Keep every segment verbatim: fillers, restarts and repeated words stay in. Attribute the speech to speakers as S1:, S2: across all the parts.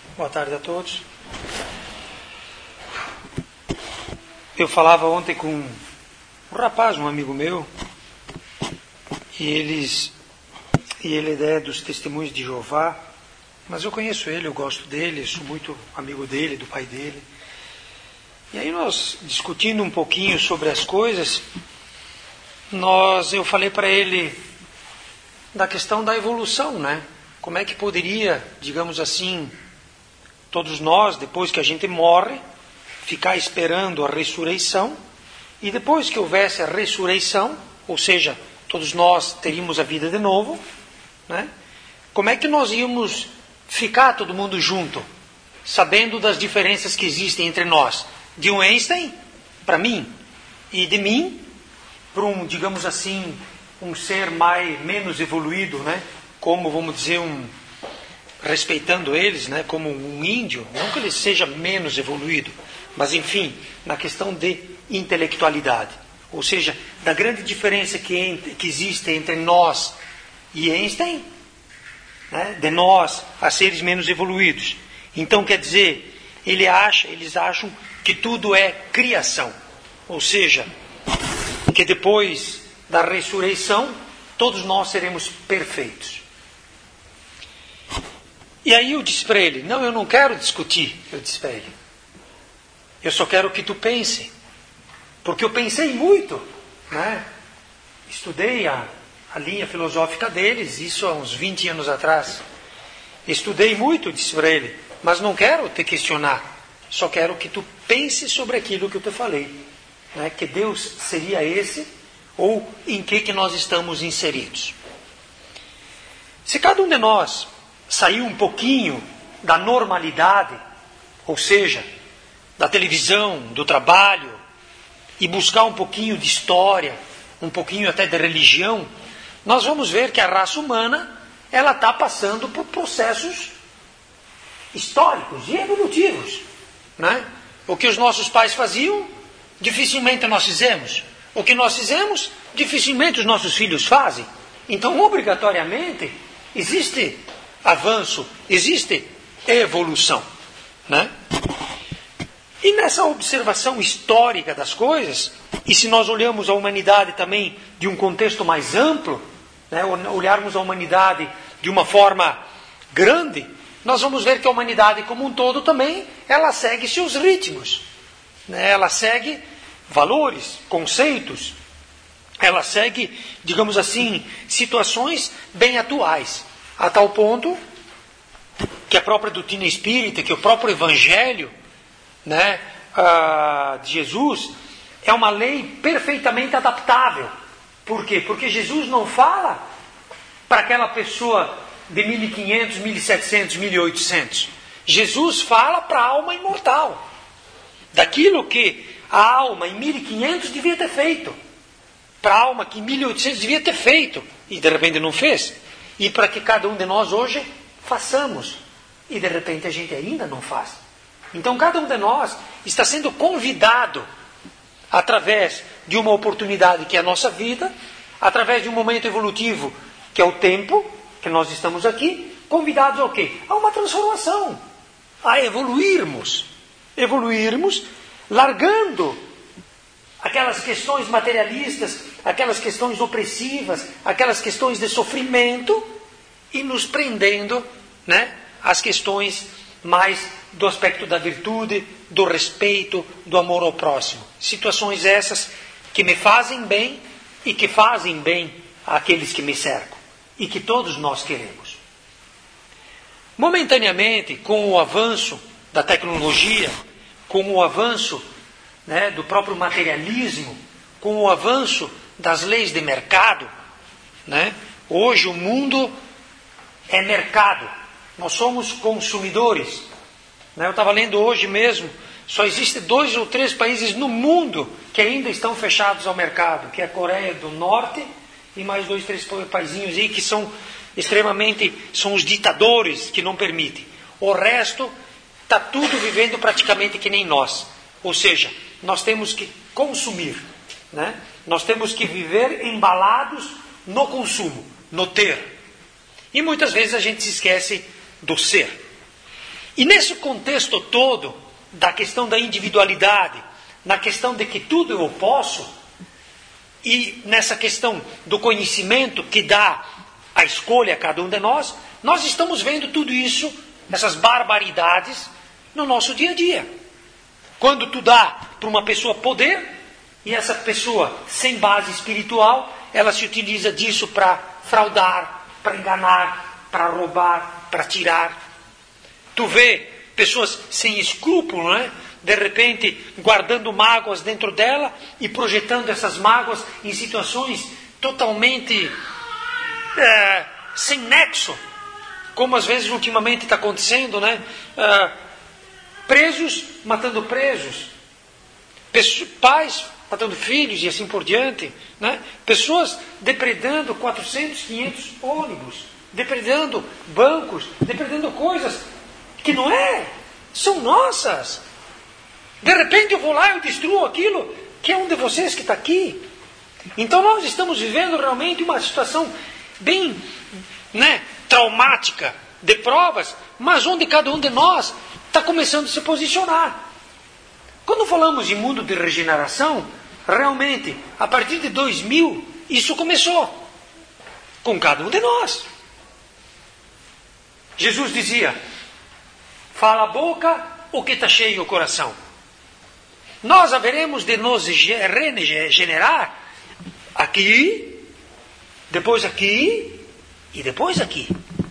S1: Boa tarde a todos. Eu falava ontem com um rapaz, um amigo meu, e eles, e ele é dos Testemunhos de Jeová, mas eu conheço ele, eu gosto dele, sou muito amigo dele, do pai dele. E aí nós, discutindo um pouquinho sobre as coisas, nós, eu falei para ele da questão da evolução, né? Como é que poderia, digamos assim, todos nós, depois que a gente morre, ficar esperando a ressurreição, e depois que houvesse a ressurreição, ou seja, todos nós teríamos a vida de novo, né? Como é que nós íamos ficar todo mundo junto, sabendo das diferenças que existem entre nós? De um Einstein para mim, e de mim para um, digamos assim, um ser mais, menos evoluído, né? Como, vamos dizer, um... respeitando eles, né, como um índio, não que ele seja menos evoluído, mas enfim, na questão de intelectualidade, ou seja, da grande diferença que, entre, que existe entre nós e Einstein, né, de nós a seres menos evoluídos. Então, quer dizer, ele acha, eles acham que tudo é criação, ou seja, que depois da ressurreição todos nós seremos perfeitos. E aí eu disse para ele, não, eu não quero discutir, eu disse para ele. Eu só quero que tu pense. Porque eu pensei muito, né? Estudei a, a linha filosófica deles, isso há uns vinte anos atrás. Estudei muito, disse para ele, mas não quero te questionar. Só quero que tu pense sobre aquilo que eu te falei. Né? Que Deus seria esse, ou em que, que nós estamos inseridos. Se cada um de nós sair um pouquinho da normalidade, ou seja, da televisão, do trabalho, e buscar um pouquinho de história, um pouquinho até de religião, nós vamos ver que a raça humana ela está passando por processos históricos e evolutivos. Né? O que os nossos pais faziam, dificilmente nós fizemos. O que nós fizemos, dificilmente os nossos filhos fazem. Então, obrigatoriamente, existe avanço, existe evolução, né? E nessa observação histórica das coisas, e se nós olhamos a humanidade também de um contexto mais amplo, né, olharmos a humanidade de uma forma grande, nós vamos ver que a humanidade como um todo também, ela segue seus ritmos, né? Ela segue valores, conceitos, ela segue, digamos assim, situações bem atuais. A tal ponto que a própria doutrina espírita, que o próprio Evangelho, né, uh, de Jesus, é uma lei perfeitamente adaptável. Por quê? Porque Jesus não fala para aquela pessoa de mil e quinhentos, mil e setecentos, mil e oitocentos. Jesus fala para a alma imortal. Daquilo que a alma em mil e quinhentos devia ter feito. Para a alma que em mil e oitocentos devia ter feito. E de repente não fez. E para que cada um de nós hoje façamos. E de repente a gente ainda não faz. Então cada um de nós está sendo convidado, através de uma oportunidade que é a nossa vida, através de um momento evolutivo que é o tempo, que nós estamos aqui, convidados ao quê? A uma transformação. A evoluirmos. Evoluirmos, largando aquelas questões materialistas, aquelas questões opressivas, aquelas questões de sofrimento, e nos prendendo, né, às questões mais do aspecto da virtude, do respeito, do amor ao próximo. Situações essas que me fazem bem e que fazem bem àqueles que me cercam. E que todos nós queremos. Momentaneamente, com o avanço da tecnologia, com o avanço, né, do próprio materialismo, com o avanço das leis de mercado, né, hoje o mundo é mercado, nós somos consumidores. Né, eu estava lendo hoje mesmo, só existem dois ou três países no mundo que ainda estão fechados ao mercado, que é a Coreia do Norte e mais dois, três paizinhos aí que são extremamente, são os ditadores que não permitem. O resto está tudo vivendo praticamente que nem nós. Ou seja, nós temos que consumir, né? Nós temos que viver embalados no consumo, no ter. E muitas vezes a gente se esquece do ser. E nesse contexto todo, da questão da individualidade, na questão de que tudo eu posso, e nessa questão do conhecimento que dá a escolha a cada um de nós, nós estamos vendo tudo isso, essas barbaridades, no nosso dia a dia. Quando tu dá para uma pessoa poder, e essa pessoa sem base espiritual, ela se utiliza disso para fraudar, para enganar, para roubar, para tirar. Tu vê pessoas sem escrúpulo, né? De repente guardando mágoas dentro dela e projetando essas mágoas em situações totalmente é, sem nexo, como às vezes ultimamente está acontecendo, né? É, presos matando presos, pessoas, pais matando filhos e assim por diante, né? Pessoas depredando quatrocentos, quinhentos ônibus, depredando bancos, depredando coisas que não é, são nossas. De repente eu vou lá e eu destruo aquilo que é um de vocês que está aqui. Então nós estamos vivendo realmente uma situação bem, né, traumática, de provas, mas onde cada um de nós está começando a se posicionar. Quando falamos de mundo de regeneração, realmente, a partir de dois mil, isso começou com cada um de nós. Jesus dizia, fala a boca o que está cheio o coração. Nós haveremos de nos regenerar aqui, depois aqui e depois aqui.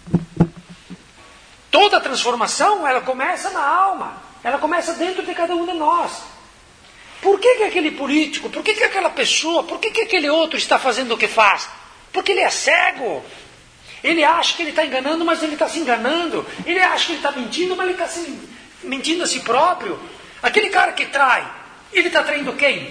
S1: Toda a transformação, ela começa na alma, ela começa dentro de cada um de nós. Por que que aquele político, por que que aquela pessoa, por que que aquele outro está fazendo o que faz? Porque ele é cego. Ele acha que ele está enganando, mas ele está se enganando. Ele acha que ele está mentindo, mas ele está se mentindo a si próprio. Aquele cara que trai, ele está traindo quem?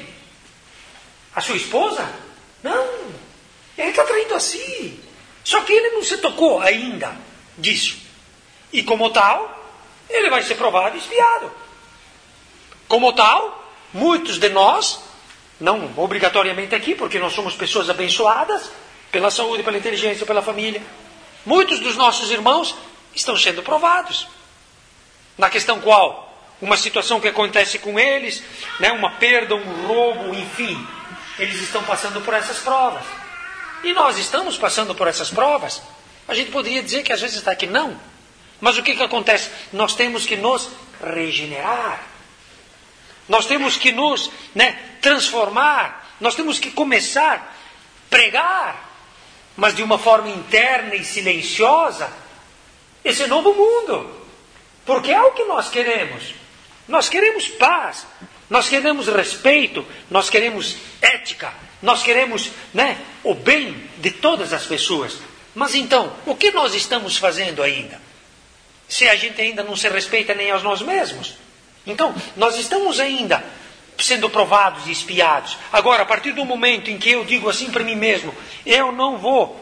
S1: A sua esposa? Não. Ele está traindo a si. Só que ele não se tocou ainda disso. E como tal, ele vai ser provado e espiado. Como tal, muitos de nós, não obrigatoriamente aqui, porque nós somos pessoas abençoadas, pela saúde, pela inteligência, pela família, muitos dos nossos irmãos estão sendo provados. Na questão qual? Uma situação que acontece com eles, né, uma perda, um roubo, enfim. Eles estão passando por essas provas. E nós estamos passando por essas provas. A gente poderia dizer que às vezes está aqui, não. Mas o que que acontece? Nós temos que nos regenerar. Nós temos que nos, né, transformar. Nós temos que começar a pregar, mas de uma forma interna e silenciosa, esse novo mundo. Porque é o que nós queremos. Nós queremos paz, nós queremos respeito, nós queremos ética, nós queremos, né, o bem de todas as pessoas. Mas então, o que nós estamos fazendo ainda? Se a gente ainda não se respeita nem a nós mesmos. Então, nós estamos ainda sendo provados e espiados. Agora, a partir do momento em que eu digo assim para mim mesmo, eu não vou,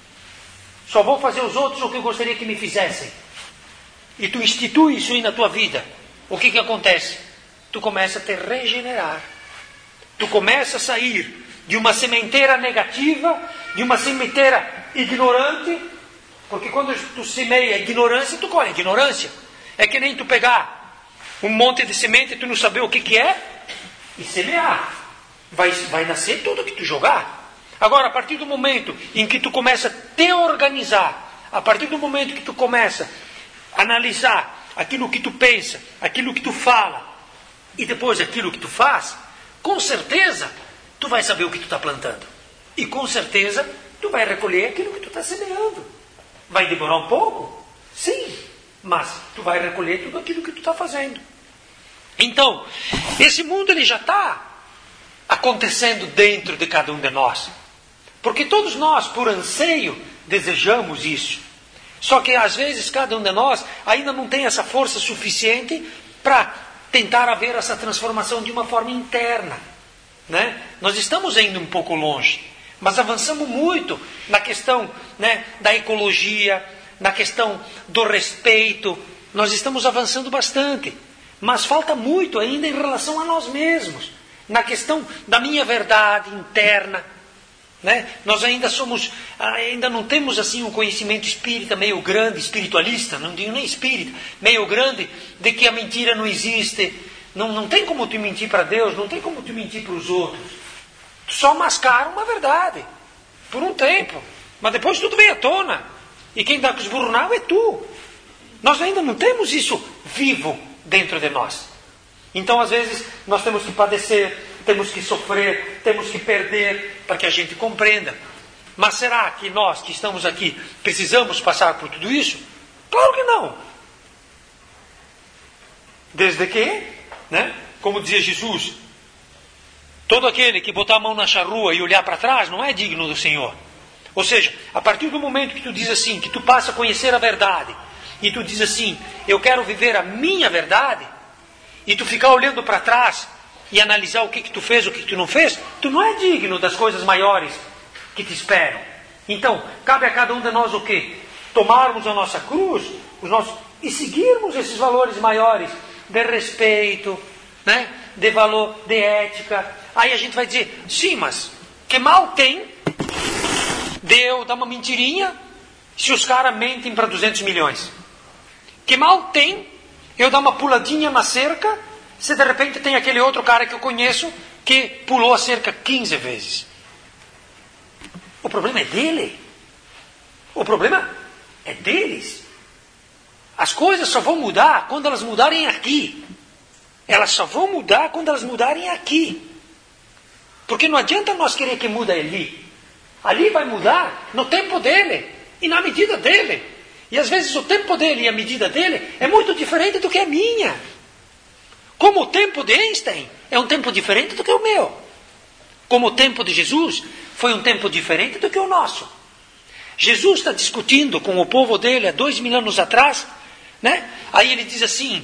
S1: só vou fazer os outros o que eu gostaria que me fizessem. E tu institui isso aí na tua vida. O que que acontece? Tu começa a te regenerar. Tu começa a sair de uma sementeira negativa, de uma sementeira ignorante, porque quando tu semeia ignorância, tu colhe ignorância. É que nem tu pegar um monte de semente e tu não saber o que que é, e semear. Vai, vai nascer tudo que tu jogar. Agora, a partir do momento em que tu começa a te organizar, a partir do momento que tu começa a analisar aquilo que tu pensa, aquilo que tu fala, e depois aquilo que tu faz, com certeza, tu vai saber o que tu está plantando. E com certeza, tu vai recolher aquilo que tu está semeando. Vai demorar um pouco? Sim. Mas tu vai recolher tudo aquilo que tu está fazendo. Então, esse mundo ele já está acontecendo dentro de cada um de nós. Porque todos nós, por anseio, desejamos isso. Só que às vezes cada um de nós ainda não tem essa força suficiente para tentar haver essa transformação de uma forma interna. Né? Nós estamos indo um pouco longe, mas avançamos muito na questão, né, da ecologia, na questão do respeito. Nós estamos avançando bastante, mas falta muito ainda em relação a nós mesmos, na questão da minha verdade interna. Né? Nós ainda somos, ainda não temos assim um conhecimento espírita meio grande, espiritualista, não digo nem espírita, meio grande, de que a mentira não existe. Não, não tem como tu mentir para Deus, não tem como tu mentir para os outros. Tu só mascara uma verdade, por um tempo, mas depois tudo vem à tona. E quem dá com os burros na água é tu. Nós ainda não temos isso vivo dentro de nós. Então às vezes nós temos que padecer, temos que sofrer, temos que perder para que a gente compreenda. Mas será que nós que estamos aqui precisamos passar por tudo isso? Claro que não. Desde que, né, como dizia Jesus, todo aquele que botar a mão na charrua e olhar para trás não é digno do Senhor. Ou seja, a partir do momento que tu diz assim, que tu passa a conhecer a verdade, e tu diz assim, eu quero viver a minha verdade, e tu ficar olhando para trás e analisar o que, que tu fez, o que, que tu não fez, tu não é digno das coisas maiores que te esperam. Então, cabe a cada um de nós o quê? Tomarmos a nossa cruz os nossos, e seguirmos esses valores maiores de respeito, né? De valor, de ética. Aí a gente vai dizer, sim, mas que mal tem de eu dar uma mentirinha se os caras mentem para duzentos milhões? Que mal tem eu dar uma puladinha na cerca se de repente tem aquele outro cara que eu conheço que pulou a cerca quinze vezes? O problema é dele. O problema é deles. As coisas só vão mudar quando elas mudarem aqui. Elas só vão mudar quando elas mudarem aqui. Porque não adianta nós querer que mude ali. Ali vai mudar no tempo dele e na medida dele. E às vezes o tempo dele e a medida dele é muito diferente do que a minha. Como o tempo de Einstein é um tempo diferente do que o meu. Como o tempo de Jesus foi um tempo diferente do que o nosso. Jesus está discutindo com o povo dele há dois mil anos atrás, né? Aí ele diz assim,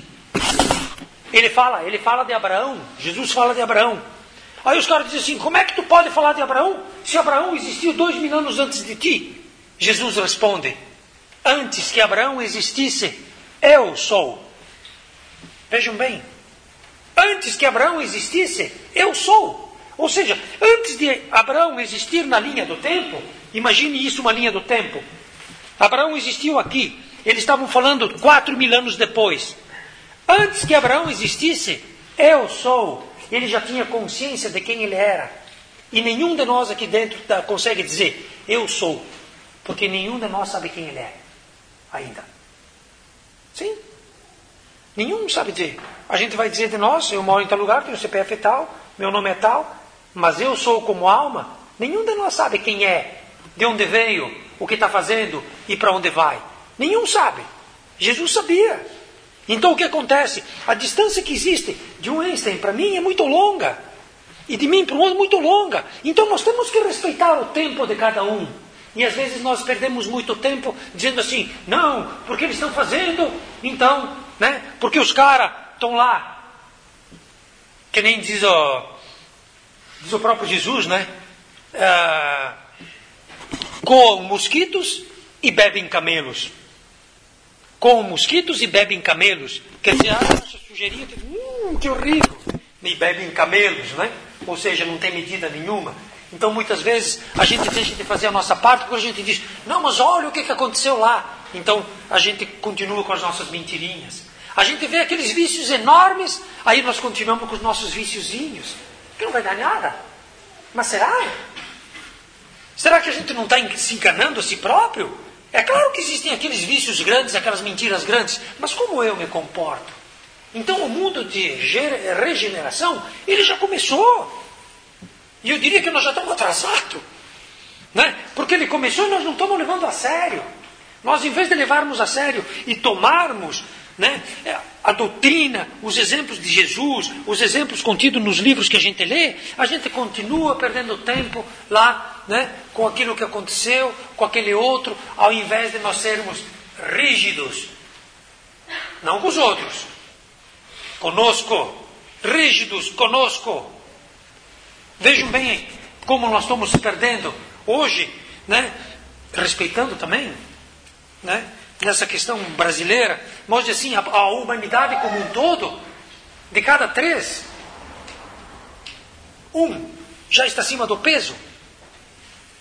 S1: ele fala, ele fala de Abraão, Jesus fala de Abraão. Aí os caras dizem assim, como é que tu pode falar de Abraão se Abraão existiu dois mil anos antes de ti? Jesus responde, antes que Abraão existisse, eu sou. Vejam bem, antes que Abraão existisse, eu sou. Ou seja, antes de Abraão existir na linha do tempo, imagine isso, uma linha do tempo. Abraão existiu aqui, eles estavam falando quatro mil anos depois. Antes que Abraão existisse, eu sou. Ele já tinha consciência de quem ele era. E nenhum de nós aqui dentro tá, consegue dizer, eu sou. Porque nenhum de nós sabe quem ele é. Ainda. Sim. Nenhum sabe dizer. A gente vai dizer de nós, eu moro em tal lugar, tenho C P F tal, meu nome é tal, mas eu sou como alma. Nenhum de nós sabe quem é, de onde veio, o que está fazendo e para onde vai. Nenhum sabe. Jesus sabia. Então o que acontece? A distância que existe de um Einstein para mim é muito longa. E de mim para o outro muito longa. Então nós temos que respeitar o tempo de cada um. E às vezes nós perdemos muito tempo dizendo assim, não, porque eles estão fazendo, então, né? Porque os caras estão lá. Que nem diz o, diz o próprio Jesus, né? Ah, coam mosquitos e bebem camelos. Coam mosquitos e bebem camelos. Quer dizer, ah, essa sujeirinha, hum, que horrível. E bebem camelos, né? Ou seja, não tem medida nenhuma. Então muitas vezes a gente deixa de fazer a nossa parte porque a gente diz, não, mas olha o que, que aconteceu lá. Então a gente continua com as nossas mentirinhas. A gente vê aqueles vícios enormes, aí nós continuamos com os nossos viciozinhos. Que não vai dar nada. Mas será? Será que a gente não está se enganando a si próprio? É claro que existem aqueles vícios grandes, aquelas mentiras grandes, mas como eu me comporto? Então o mundo de regeneração, ele já começou. E eu diria que nós já estamos atrasados. Né? Porque ele começou e nós não estamos levando a sério. Nós, em vez de levarmos a sério e tomarmos, né, a doutrina, os exemplos de Jesus, os exemplos contidos nos livros que a gente lê, a gente continua perdendo tempo lá, né, com aquilo que aconteceu, com aquele outro, ao invés de nós sermos rígidos. Não com os outros. Conosco. Rígidos conosco. Vejam bem como nós estamos se perdendo hoje, né, respeitando também, né, nessa questão brasileira, mas assim, a, a humanidade como um todo, de cada três, um já está acima do peso.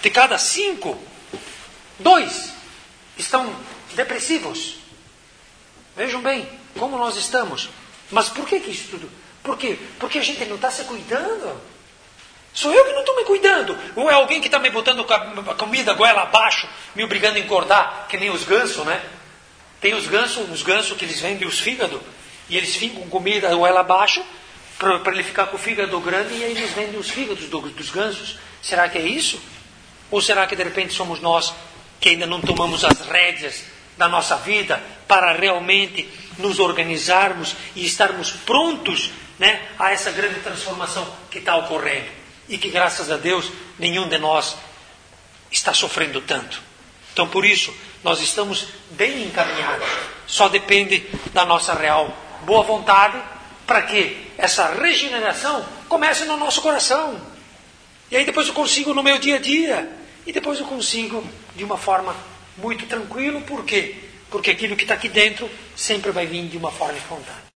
S1: de cada cinco, dois estão depressivos. Vejam bem como nós estamos. Mas por que, que isso tudo? Por quê? Porque a gente não está se cuidando. Sou eu que não estou me cuidando. Ou é alguém que está me botando a comida goela abaixo, me obrigando a engordar, que nem os gansos, né? Tem os gansos, os gansos que eles vendem os fígados, e eles ficam com comida goela abaixo, para ele ficar com o fígado grande, e aí eles vendem os fígados do, dos gansos. Será que é isso? Ou será que de repente somos nós que ainda não tomamos as rédeas da nossa vida para realmente nos organizarmos e estarmos prontos, né, a essa grande transformação que está ocorrendo? E que, graças a Deus, nenhum de nós está sofrendo tanto. Então, por isso, nós estamos bem encaminhados. Só depende da nossa real boa vontade para que essa regeneração comece no nosso coração. E aí depois eu consigo no meu dia a dia. E depois eu consigo de uma forma muito tranquila. Por quê? Porque aquilo que está aqui dentro sempre vai vir de uma forma espontânea.